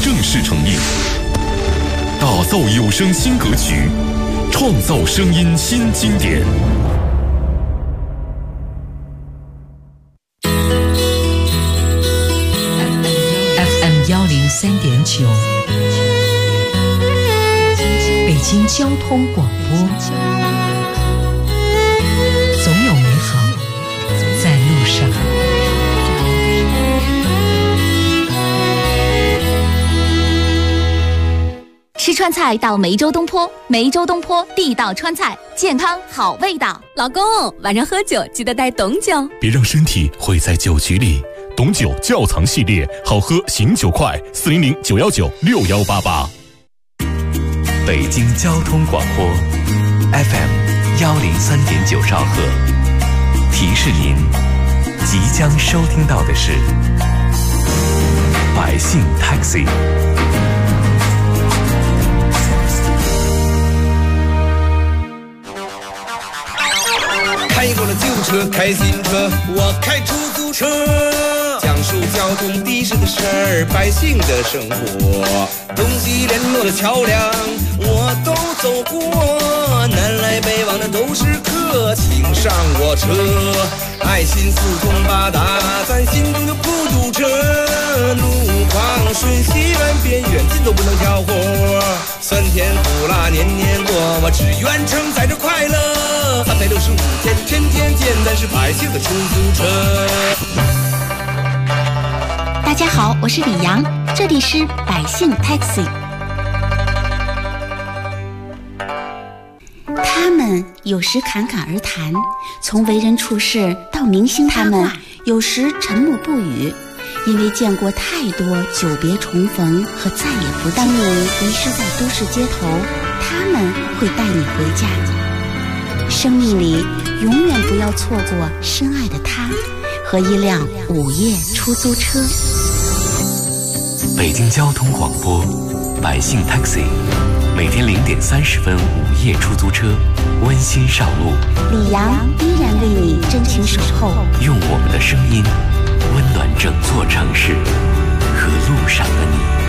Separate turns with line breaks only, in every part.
正式成立，打造有声新格局，创造声音新经典。
FM 103.9，北京交通广播，总有美好在路上。
吃川菜到梅州东坡，梅州东坡地道川菜，健康好味道。
老公，晚上喝酒记得带董酒，
别让身体毁在酒局里。董酒窖藏系列，好喝醒酒快，400-919-6188。
北京交通广播 FM 103.9兆赫，提示您即将收听到的是百姓 Taxi。
开过了旧车，开新车，我开出租车，讲述交通的士的事儿，百姓的生活，东西联络的桥梁我都走过，南来北往的都是客，请上我车，爱心四通八达，咱心中就不堵车，路况顺西软边远近都不能挑活，酸甜苦辣年年过，我只愿承载着快乐，365天天天见，咱是百姓的出租车。
大家好，我是李阳，这里是百姓 Taxi。 他们有时侃侃而谈，从为人处事到明星他们有时沉默不语，因为见过太多久别重逢和再也不当你迷失在都市街头，他们会带你回家。生命里永远不要错过深爱的他和一辆午夜出租车。
北京交通广播百姓 Taxi， 每天0点30分午夜出租车，温馨上路。
李阳依然为你真情守候，
用我们的声音温暖整座城市和路上的你。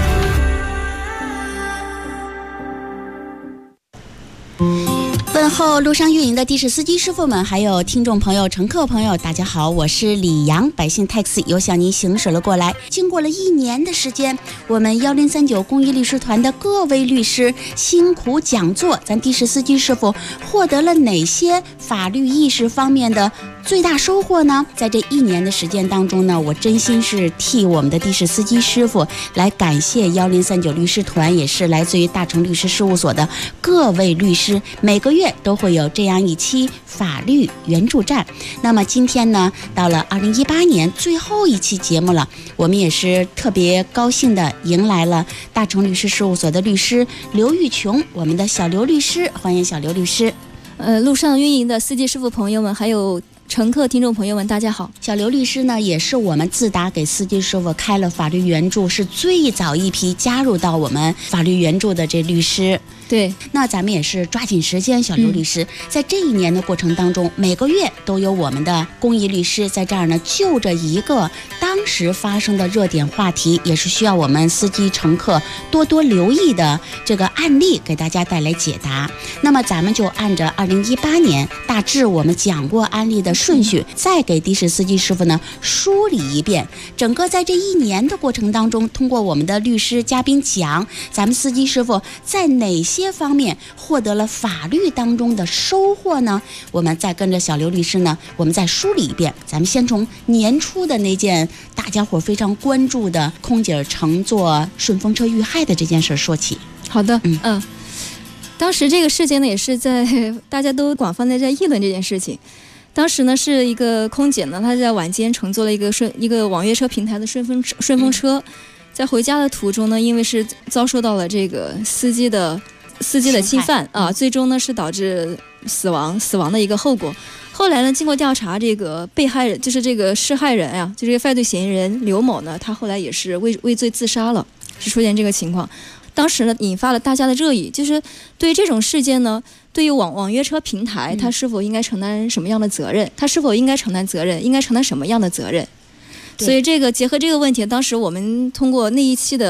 问候路上运营的的士司机师傅们，还有听众朋友、乘客朋友，大家好，我是李阳，百姓 Taxi 又向您行驶了过来。经过了1年的时间，我们1039公益律师团的各位律师辛苦讲座，咱的士司机师傅获得了哪些法律意识方面的最大收获呢？在这1年的时间当中呢，我真心是替我们的的士司机师傅来感谢1039律师团，也是来自于大成律师事务所的各位律师，每个月都会有这样一期法律援助站。那么今天呢，到了2018年最后一期节目了，我们也是特别高兴的迎来了大成律师事务所的律师刘玉琼，我们的小刘律师，欢迎小刘律师。
路上运营的司机师傅朋友们，还有乘客听众朋友们，大家好。
小刘律师呢，也是我们自打给司机师傅开了法律援助，是最早一批加入到我们法律援助的这律师。
对，
那咱们也是抓紧时间，小刘律师，在这1年的过程当中，每个月都有我们的公益律师在这儿呢，就着一个当时发生的热点话题，也是需要我们司机乘客多多留意的这个案例，给大家带来解答。那么咱们就按着2018年大致我们讲过案例的顺序，再给的士司机师傅呢梳理一遍，整个在这1年的过程当中，通过我们的律师嘉宾讲，咱们司机师傅在哪些方面获得了法律当中的收获呢？我们再跟着小刘律师呢，我们再梳理一遍。咱们先从年初的那件大家伙非常关注的空姐乘坐顺风车遇害的这件事说起。
好的，当时这个事件呢，也是在大家都广泛的在议论这件事情。当时呢，是一个空姐呢，她在晚间乘坐了一个网约车平台的顺风车，在回家的途中呢，因为是遭受到了这个司机的侵犯啊，最终呢是导致死亡的一个后果。后来呢，经过调查，这个被害人就是这个施害人啊，就这个犯罪嫌疑人刘某呢，他后来也是畏罪自杀了，是出现这个情况。当时呢，引发了大家的热议，就是对于这种事件呢，对于网约车平台，它是否应该承担什么样的责任？它是否应该承担责任？应该承担什么样的责任？所以这个结合这个问题，当时我们通过那一期的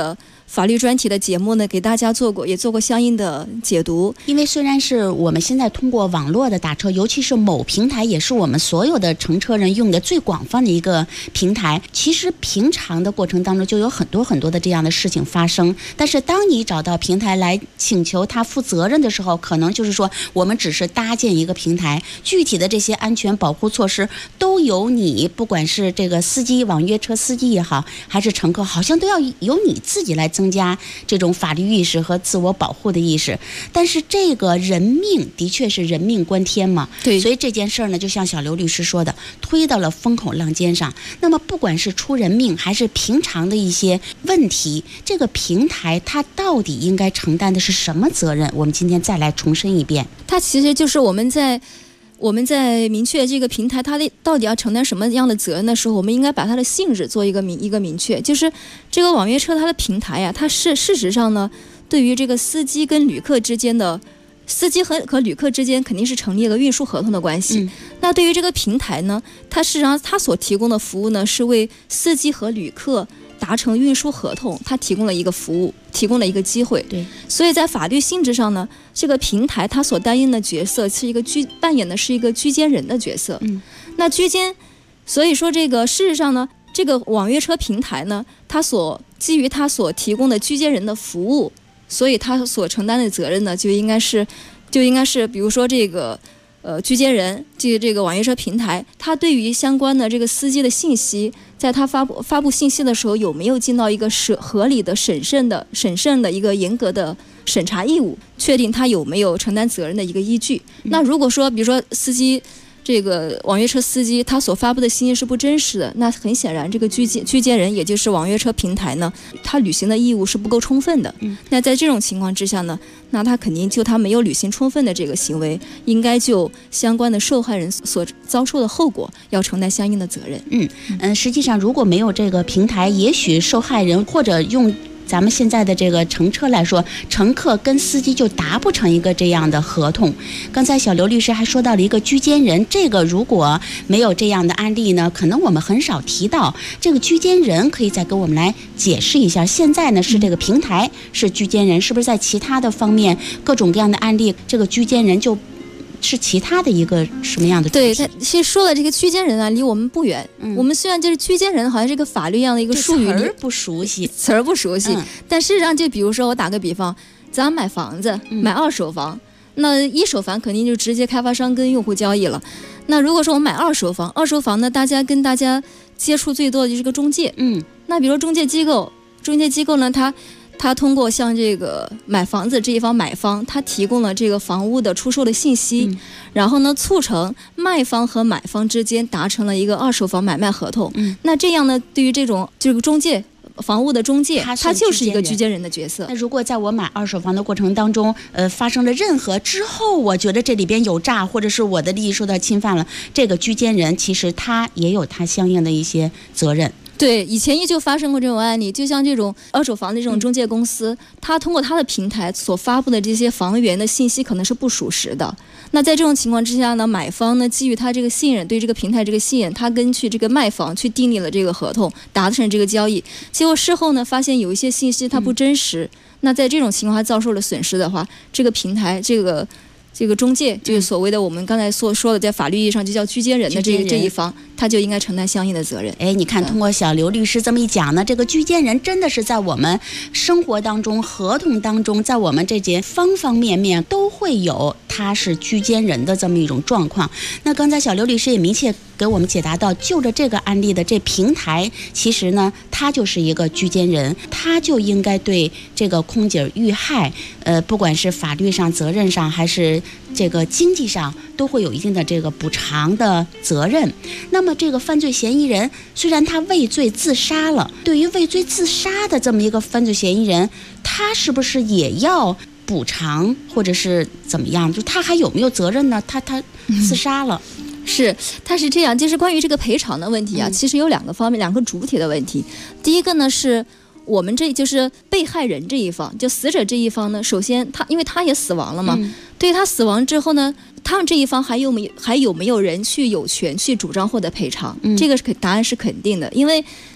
法律专题的节目呢，给大家也做过相应的解读。
因为虽然是我们现在通过网络的打车，尤其是某平台，也是我们所有的乘车人用的最广泛的一个平台，其实平常的过程当中就有很多很多的这样的事情发生。但是当你找到平台来请求他负责任的时候，可能就是说我们只是搭建一个平台，具体的这些安全保护措施都由你，不管是这个司机、网约车司机也好，还是乘客，好像都要由你自己来增加这种法律意识和自我保护的意识。但是这个人命的确是人命关天嘛，
对，
所以这件事儿呢，就像小刘律师说的，推到了风口浪尖上。那么不管是出人命还是平常的一些问题，这个平台它到底应该承担的是什么责任？我们今天再来重申一遍，
它其实就是我们在明确这个平台它到底要承担什么样的责任的时候，我们应该把它的性质做一个明确。就是这个网约车它的平台呀，它是事实上呢，对于这个司机跟旅客之间的司机和旅客之间肯定是成立了运输合同的关系。那对于这个平台呢，它事实上它所提供的服务呢，是为司机和旅客达成运输合同，它提供了一个服务，提供了一个机会。
对，
所以在法律性质上呢，这个平台它所担任的角色是扮演的是一个居间人的角色。那所以说这个事实上呢，这个网约车平台呢，基于它所提供的居间人的服务，所以它所承担的责任呢，就应该是，比如说这个居间人，这个网约车平台，它对于相关的这个司机的信息，在它发布信息的时候，有没有尽到一个合理的审慎的一个严格的审查义务，确定他有没有承担责任的一个依据。那如果说，比如说司机，这个网约车司机他所发布的信息是不真实的，那很显然这个居间人，也就是网约车平台呢，他履行的义务是不够充分的。那在这种情况之下呢，那他肯定他没有履行充分的这个行为，应该就相关的受害人所遭受的后果要承担相应的责任。
实际上如果没有这个平台，也许受害人或者用咱们现在的这个乘车来说，乘客跟司机就达不成一个这样的合同。刚才小刘律师还说到了一个居间人，这个如果没有这样的案例呢，可能我们很少提到这个居间人，可以再给我们来解释一下。现在呢是这个平台是居间人，是不是在其他的方面各种各样的案例，这个居间人就是其他的一个什么样的主题？
对，他其实说了这个居间人啊，离我们不远。我们虽然就是居间人，好像是个法律一样的一个术语，
词儿不熟悉，
但事实上，就比如说我打个比方，咱买房子，买二手房，那一手房肯定就直接开发商跟用户交易了。那如果说我买二手房呢，大家接触最多的就是个中介。那比如说中介机构呢，他通过像这个买房子这一方买方，他提供了这个房屋的出售的信息，然后呢促成卖方和买方之间达成了一个二手房买卖合同。那这样呢，对于这个中介房屋的中介，他就是一个居间人的角色。
那如果在我买二手房的过程当中，发生了任何之后，我觉得这里边有诈，或者是我的利益受到侵犯了，这个居间人其实他也有他相应的一些责任。
对，以前就发生过这种案例，就像这种二手房的这种中介公司，他通过他的平台所发布的这些房源的信息可能是不属实的。那在这种情况之下呢，买方呢基于他这个信任，对这个平台这个信任，他根据这个卖方去订立了这个合同，达成这个交易。结果事后呢，发现有一些信息它不真实。那在这种情况下遭受了损失的话，这个平台这个中介，就是所谓的我们刚才所说的，在法律意义上就叫居间人的这一方，他就应该承担相应的责任。
你看，通过小刘律师这么一讲呢，这个居间人真的是在我们生活当中、合同当中，在我们这些方方面面都会有他是居间人的这么一种状况。那刚才小刘律师也明确给我们解答到，就着这个案例的这平台，其实呢，他就是一个居间人，他就应该对这个空姐遇害，不管是法律上、责任上，还是这个经济上，都会有一定的这个补偿的责任。那么这个犯罪嫌疑人虽然他畏罪自杀了，对于畏罪自杀的这么一个犯罪嫌疑人，他是不是也要补偿，或者是怎么样？就他还有没有责任呢？他自杀了。
他是这样，就是关于这个赔偿的问题啊，其实有两个方面，两个主体的问题。第一个呢是我们这就是被害人这一方，就死者这一方呢，首先因为他也死亡了嘛，对他死亡之后呢，他们这一方还有没有人有权去主张获得赔偿？这个答案是肯定的，因为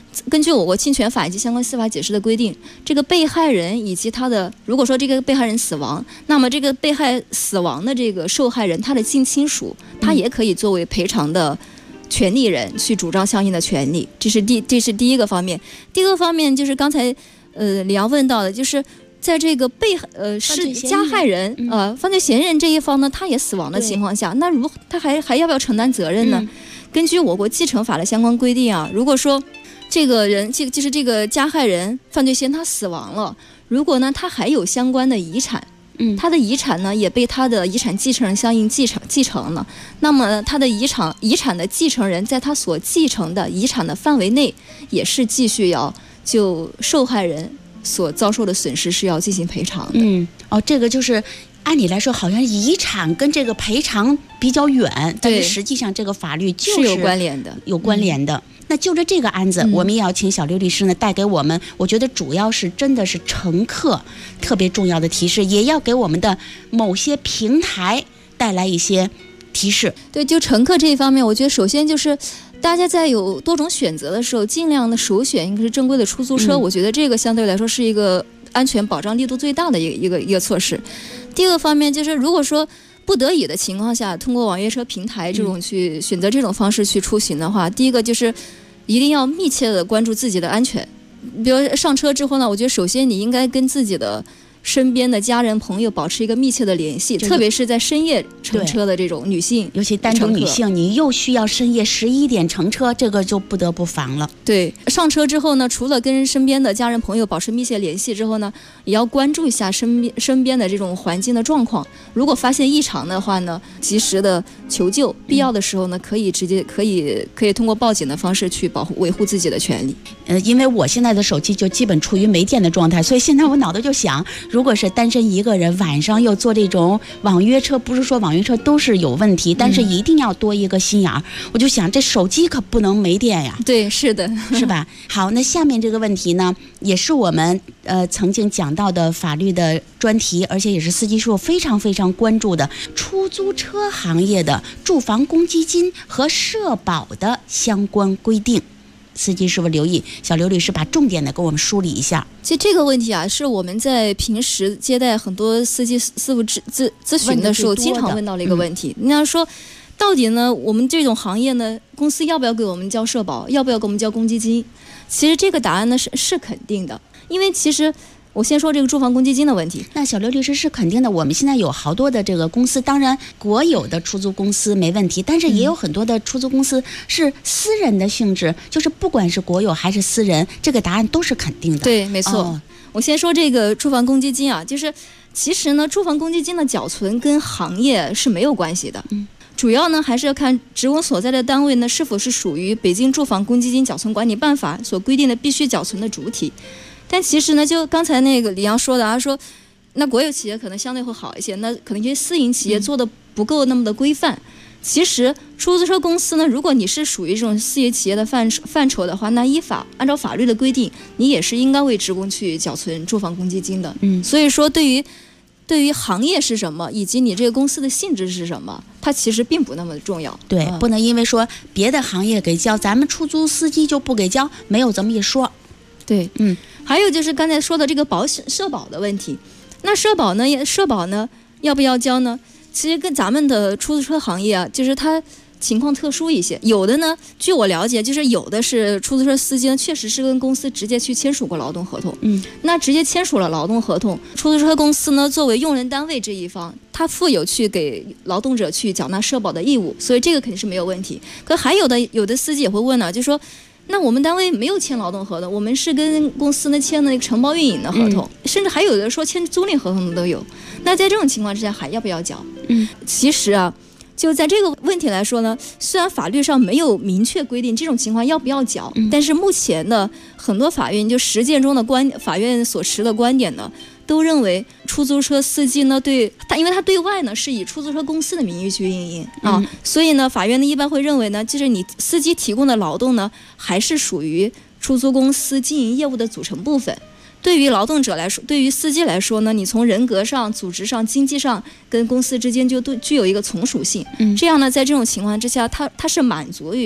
根据我国侵权法以及相关司法解释的规定，这个被害人以及他的，如果说这个被害人死亡，那么这个被害死亡的这个受害人，他的近亲属，他也可以作为赔偿的权利人去主张相应的权利。这是第一个方面。第二个方面就是刚才李阳问到的，就是在这个是加害人犯罪嫌疑人这一方呢，他也死亡的情况下，那他还要不要承担责任呢？根据我国继承法的相关规定啊，如果说这个人就是这个加害人犯罪嫌疑人他死亡了，如果呢他还有相关的遗产，他的遗产呢也被他的遗产继承人相应继承了，那么他的遗产的继承人在他所继承的遗产的范围内，也是继续要就受害人所遭受的损失是要进行赔偿的。
这个就是按理来说好像遗产跟这个赔偿比较远，但是实际上这个法律就是
有关联的。
那就着这个案子，我们也要请小刘律师呢带给我们，我觉得主要是真的是乘客特别重要的提示，也要给我们的某些平台带来一些提示。
对，就乘客这一方面，我觉得首先就是大家在有多种选择的时候，尽量的首选应该是正规的出租车，我觉得这个相对来说是一个安全保障力度最大的一个措施。第二个方面就是，如果说不得已的情况下，通过网约车平台这种去选择这种方式去出行的话，第一个就是一定要密切的关注自己的安全。比如上车之后呢，我觉得首先你应该跟自己的身边的家人朋友保持一个密切的联系，特别是在深夜乘车的这种女性，
尤其单独女性，你又需要深夜11点乘车，这个就不得不防了。
对，上车之后呢，除了跟身边的家人朋友保持密切联系之后呢，也要关注一下身边的这种环境的状况。如果发现异常的话呢，及时的求救，必要的时候呢，可以通过报警的方式去维护自己的权利。
因为我现在的手机就基本处于没电的状态，所以现在我脑袋就想，如果是单身一个人晚上又坐这种网约车，不是说网约车都是有问题，但是一定要多一个心眼儿。我就想这手机可不能没电呀。
对，是的，
是吧？好，那下面这个问题呢，也是我们曾经讲到的法律的专题，而且也是司机师傅非常非常关注的出租车行业的住房公积金和社保的相关规定。司机师傅留意，小刘律师把重点的给我们梳理一下。
其实这个问题啊，是我们在平时接待很多司机师傅咨询的时候经常问到的一个问题。你要说到底呢，我们这种行业呢，公司要不要给我们交社保，要不要给我们交公积金？其实这个答案呢是肯定的，因为其实我先说这个住房公积金的问题。
那小刘律师是肯定的，我们现在有好多的这个公司，当然国有的出租公司没问题，但是也有很多的出租公司是私人的性质，就是不管是国有还是私人，这个答案都是肯定的。
对，没错。我先说这个住房公积金啊，就是其实呢，住房公积金的缴存跟行业是没有关系的。主要呢还是要看职工所在的单位呢是否是属于《北京住房公积金缴存管理办法》所规定的必须缴存的主体。但其实呢，就刚才那个李阳说的啊，说那国有企业可能相对会好一些，那可能一些私营企业做的不够那么的规范。其实出租车公司呢，如果你是属于这种私营企业的范畴的话，那按照法律的规定，你也是应该为职工去缴存住房公积金的。所以说对于行业是什么，以及你这个公司的性质是什么，它其实并不那么重要。
对，不能因为说别的行业给交，咱们出租司机就不给交，没有这么一说。
对，还有就是刚才说的这个社保的问题。那社保呢要不要交呢？其实跟咱们的出租车行业啊，就是它情况特殊一些。有的呢，据我了解，就是有的是出租车司机呢，确实是跟公司直接去签署过劳动合同。那直接签署了劳动合同，出租车公司呢作为用人单位这一方，他负有去给劳动者去缴纳社保的义务，所以这个肯定是没有问题。可还有的司机也会问呢，就说，那我们单位没有签劳动合同，我们是跟公司呢签的那个承包运营的合同，甚至还有的说签租赁合同的都有。那在这种情况之下，还要不要缴？其实啊，就在这个问题来说呢，虽然法律上没有明确规定这种情况要不要缴，但是目前的很多法院就实践中的法院所持的观点呢，都认为出租车司机呢因为他对外呢是以出租车公司的名义去运营啊，所以呢法院呢一般会认为呢，就是你司机提供的劳动呢还是属于出租公司经营业务的组成部分。对于劳动者来说，对于司机来说呢，你从人格上、组织上、经济上跟公司之间就都具有一个从属性。这样呢，在这种情况之下，他是满足于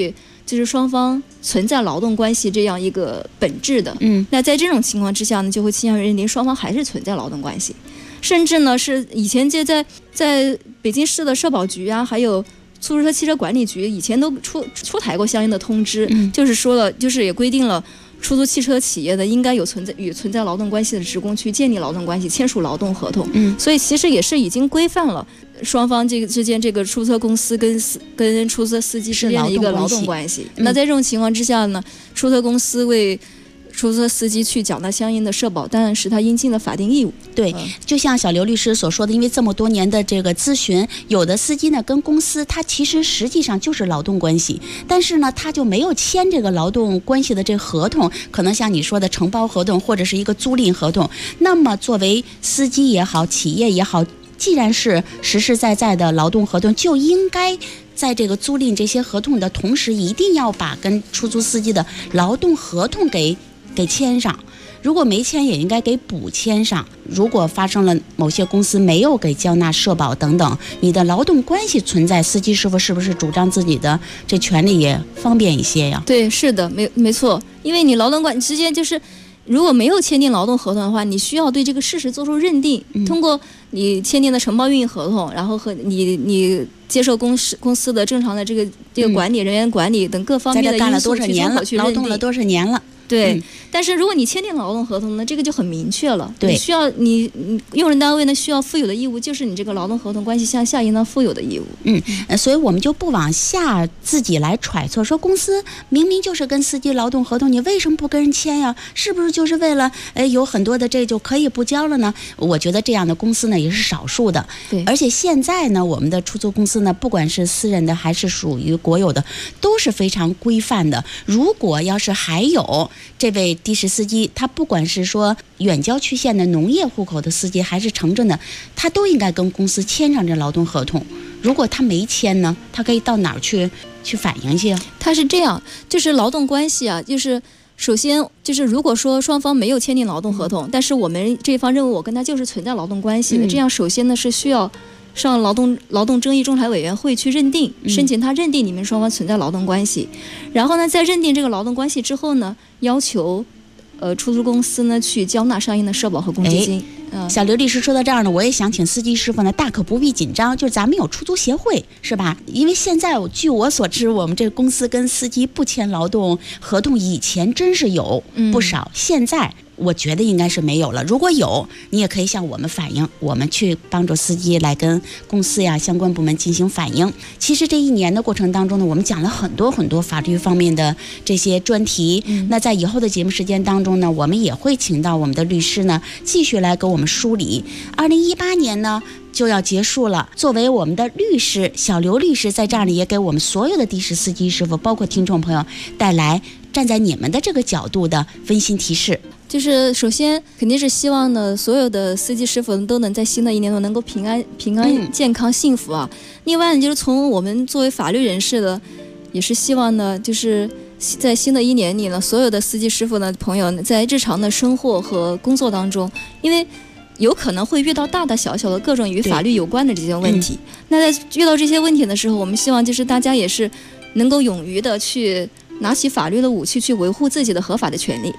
就是双方存在劳动关系这样一个本质的。那在这种情况之下呢，就会倾向于认定双方还是存在劳动关系，甚至呢是以前在北京市的社保局啊，还有出租车汽车管理局以前都出台过相应的通知，就是说了，就是也规定了出租汽车企业的应该有与存在劳动关系的职工去建立劳动关系，签署劳动合同。所以其实也是已经规范了双方之间这个出租车公司跟出租车司机之间的一个劳动关系。那在这种情况之下呢，出租车公司为出租车司机去缴纳相应的社保，当然是他应尽的法定义务。
对，就像小刘律师所说的，因为这么多年的这个咨询，有的司机呢跟公司他其实实际上就是劳动关系，但是呢他就没有签这个劳动关系的这个合同，可能像你说的承包合同或者是一个租赁合同。那么作为司机也好，企业也好，既然是实实在在的劳动合同，就应该在这个租赁这些合同的同时，一定要把跟出租司机的劳动合同给签上。如果没签，也应该给补签上。如果发生了某些公司没有给交纳社保等等，你的劳动关系存在，司机师傅是不是主张自己的这权利也方便一些呀？
对，是的，没错。因为你劳动关系之间就是如果没有签订劳动合同的话，你需要对这个事实做出认定，通过你签订的承包运营合同，然后和你接受公司的正常的这个管理人员管理等各方面的因素去综合去认定，
劳动了多少年了。
对，但是如果你签订劳动合同呢，这个就很明确了。对，你用人单位呢需要负有的义务，就是你这个劳动合同关系下应当负有的义务。
所以我们就不往下自己来揣测，说公司明明就是跟司机劳动合同，你为什么不跟人签呀？是不是就是为了有很多的这就可以不交了呢？我觉得这样的公司呢也是少数的。
对，
而且现在呢，我们的出租公司呢，不管是私人的还是属于国有的，都是非常规范的。如果要是还有这位的士司机，他不管是说远郊区县的农业户口的司机，还是城镇的，他都应该跟公司签上这劳动合同。如果他没签呢，他可以到哪儿去反映去啊？
他是这样，就是劳动关系啊，就是首先就是如果说双方没有签订劳动合同，但是我们这一方认为我跟他就是存在劳动关系的，这样首先呢是需要上劳动争议仲裁委员会去认定，申请他认定你们双方存在劳动关系，然后呢，在认定这个劳动关系之后呢，要求出租公司呢去交纳相应的社保和公积金。
小刘律师说到这儿呢，我也想请司机师傅呢大可不必紧张，就是咱们有出租协会是吧？因为现在据我所知，我们这个公司跟司机不签劳动合同，以前真是有不少，现在我觉得应该是没有了。如果有，你也可以向我们反映，我们去帮助司机来跟公司呀相关部门进行反映。其实这一年的过程当中呢，我们讲了很多很多法律方面的这些专题。那在以后的节目时间当中呢，我们也会请到我们的律师呢继续来给我们梳理。2018年呢就要结束了，作为我们的律师，小刘律师在这儿呢也给我们所有的的士司机师傅，包括听众朋友带来站在你们的这个角度的温馨提示。
就是首先肯定是希望呢，所有的司机师傅都能在新的一年能够平安健康幸福啊。另外呢，就是从我们作为法律人士的，也是希望呢，就是在新的一年里呢，所有的司机师傅呢朋友在日常的生活和工作当中，因为有可能会遇到大大小小的各种与法律有关的这些问题。那在遇到这些问题的时候，我们希望就是大家也是能够勇于的去拿起法律的武器，去维护自己的合法的权利。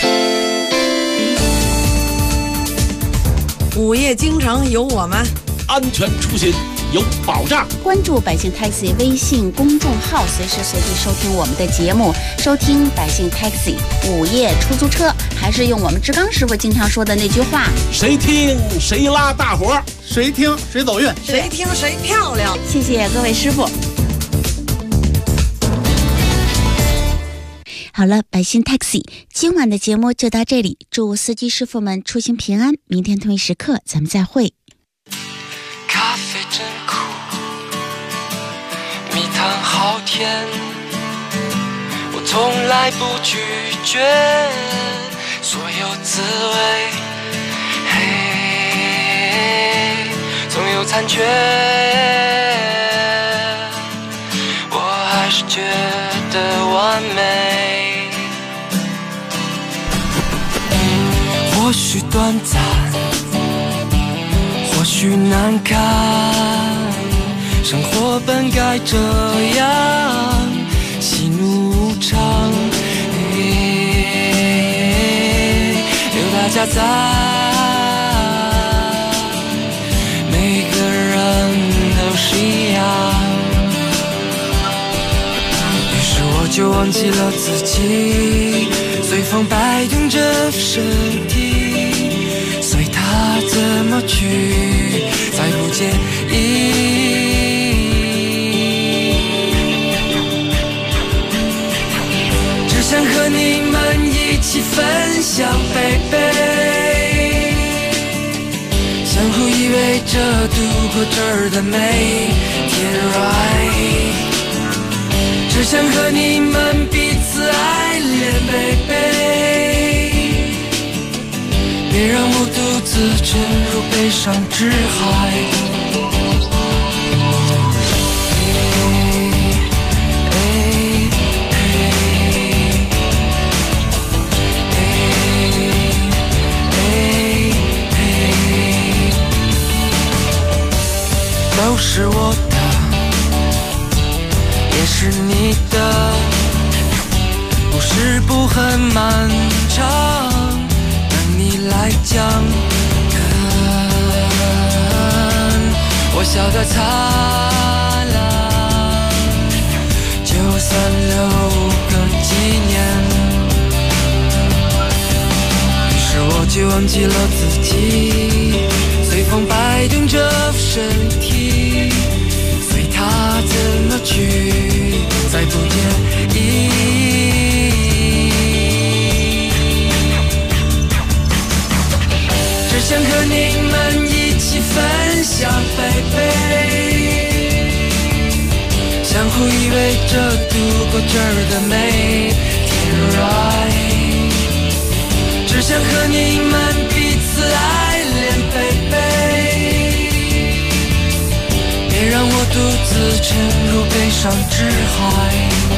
午夜京城有我们，
安全出行有保障。
关注百姓 Taxi 微信公众号，随时随地收听我们的节目，收听百姓 Taxi 午夜出租车。还是用我们志刚师傅经常说的那句话：
谁听谁拉大伙，
谁听谁走运，
谁听谁漂亮。
谢谢各位师傅。好了，百姓 Taxi 今晚的节目就到这里，祝司机师傅们出行平安，明天同一时刻咱们再会。
咖啡真苦，蜜糖好甜，我从来不拒绝所有滋味，嘿，总有残缺，我还是觉得完美。或许短暂，或许难堪，生活本该这样，喜怒场，有大家在，每个人都是一样。于是我就忘记了自己，随风摆动着身体，随它怎么去，再不介意。只想和你们一起分享，baby，相互依偎着度过这儿的每天 right。只想和你们彼此爱恋 baby， 别让我独自沉入悲伤之海。都是我的，也是你的，故事不很漫长，等你来讲。看我笑得灿烂，就算留个纪念。于是我就忘记了自己，随风摆动着身体，随它怎么去，再不介意。只想和你们一起分享 baby， 相互依偎着度过这儿的每天 right。 只想和你们彼此爱恋 baby， 别让我独自沉入悲伤之海。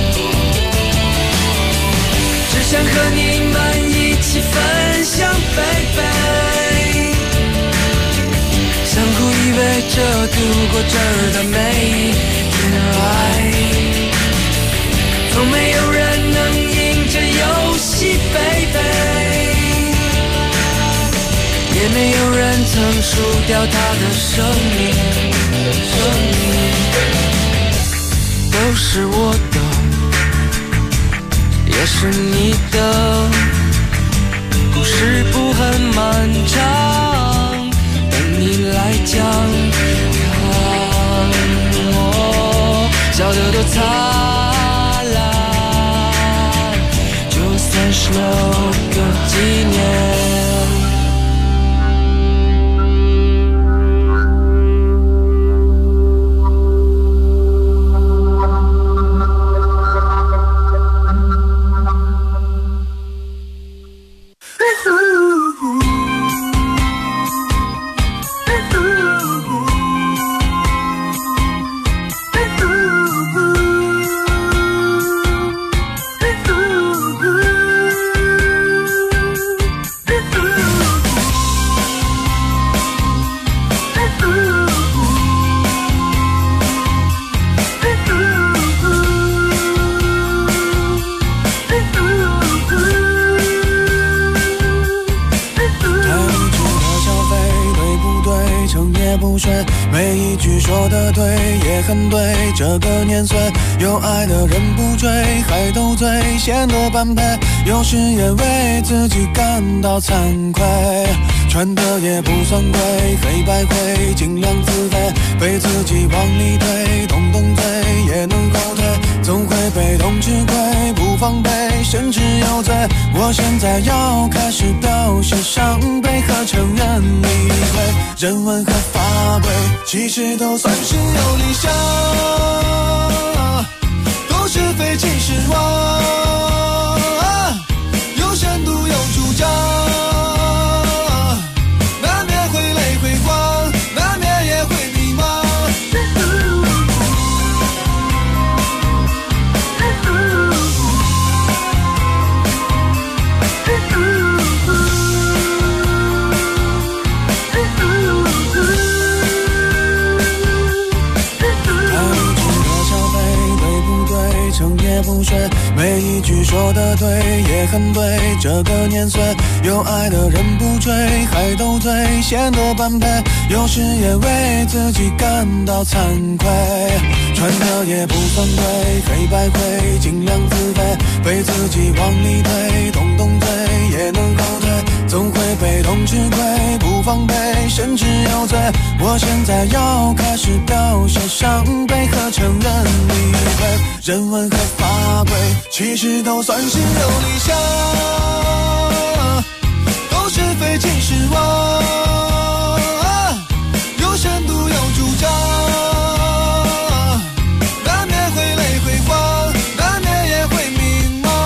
只想和你们一起分享 baby， 相互依偎着度过这儿的每天 right。 从没有人能赢这游戏 baby，也没有人曾输掉他的生命，都是我的，也是你的，故事不很漫长，等你来讲。看我笑得多灿烂，就算是留个纪念。
每一句说得对也很对，这个年岁有爱的人不追，还斗嘴显得般配，有时也为自己感到惭愧，穿的也不算贵，黑白灰尽量自卑，被自己往里推，动动嘴也能后退，总会被动吃亏，不防备甚至有罪。我现在要开始表示伤悲和承认理亏，人文和法规其实都算是有理想，都是非其实我有深度有主张，难免会泪会光，难免也会迷茫。成也不睡，每一一句说得对，也很对。这个年岁，有爱的人不追，还斗嘴，显得般配。有时也为自己感到惭愧，穿的也不算贵，黑白灰，尽量自卑，被自己往里推，动动嘴也能后退，总会被动吃亏，不防备，甚至有罪。我现在要开始表现伤悲和承认理亏，人文和法规，其实都算是有理想，都是非其实我，有深度有主张，难免会泪会慌，难免也会迷茫。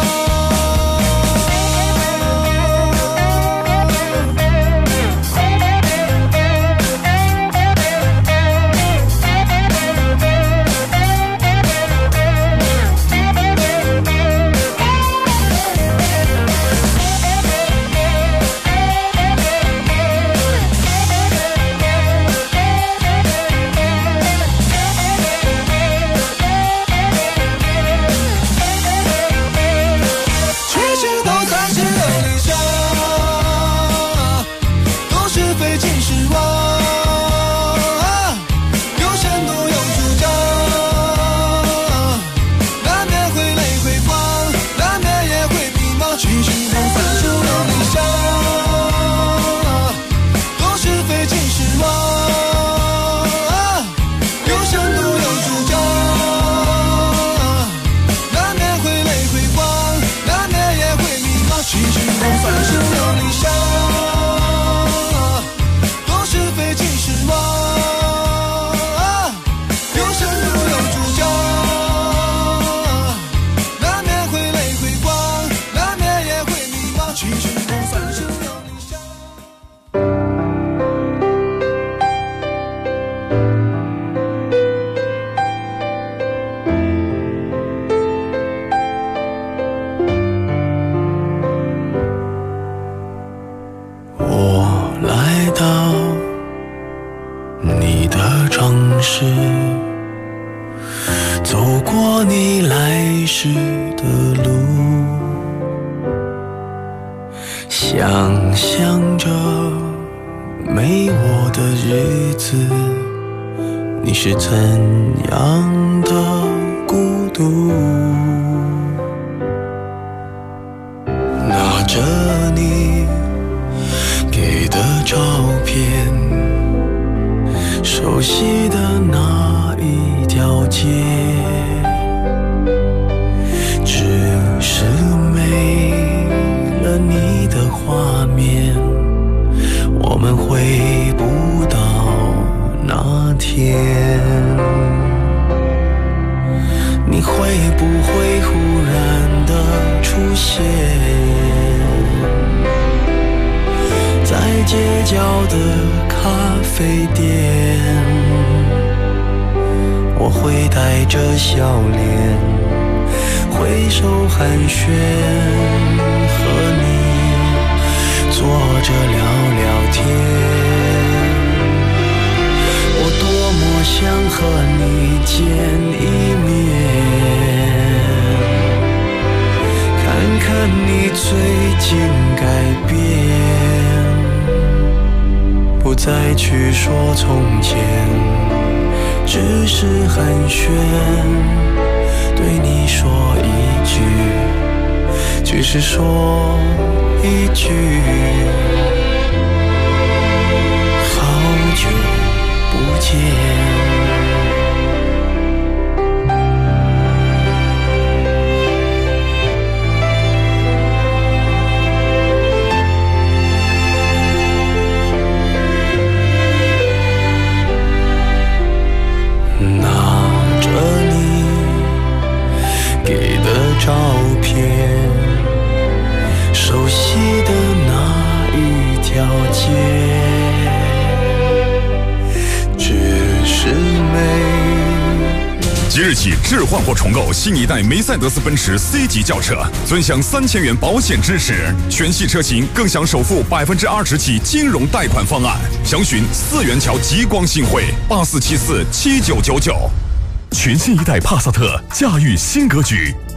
即日起置换或重购新一代梅赛德斯奔驰 C 级轿车，尊享3000元保险支持，全系车型更享首付20%起金融贷款方案。详询4元桥极光新汇84747999。
全新一代帕萨特驾驭新格局，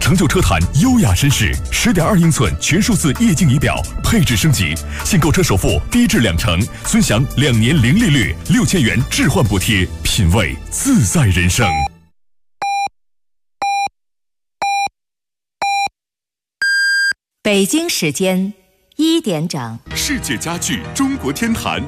成就车坛优雅绅士，10.2英寸全数字液晶仪表，配置升级，现购车首付低至20%，尊享2年零利率，6000元置换补贴，品味自在人生。
北京时间1点整，
世界家具中国天坛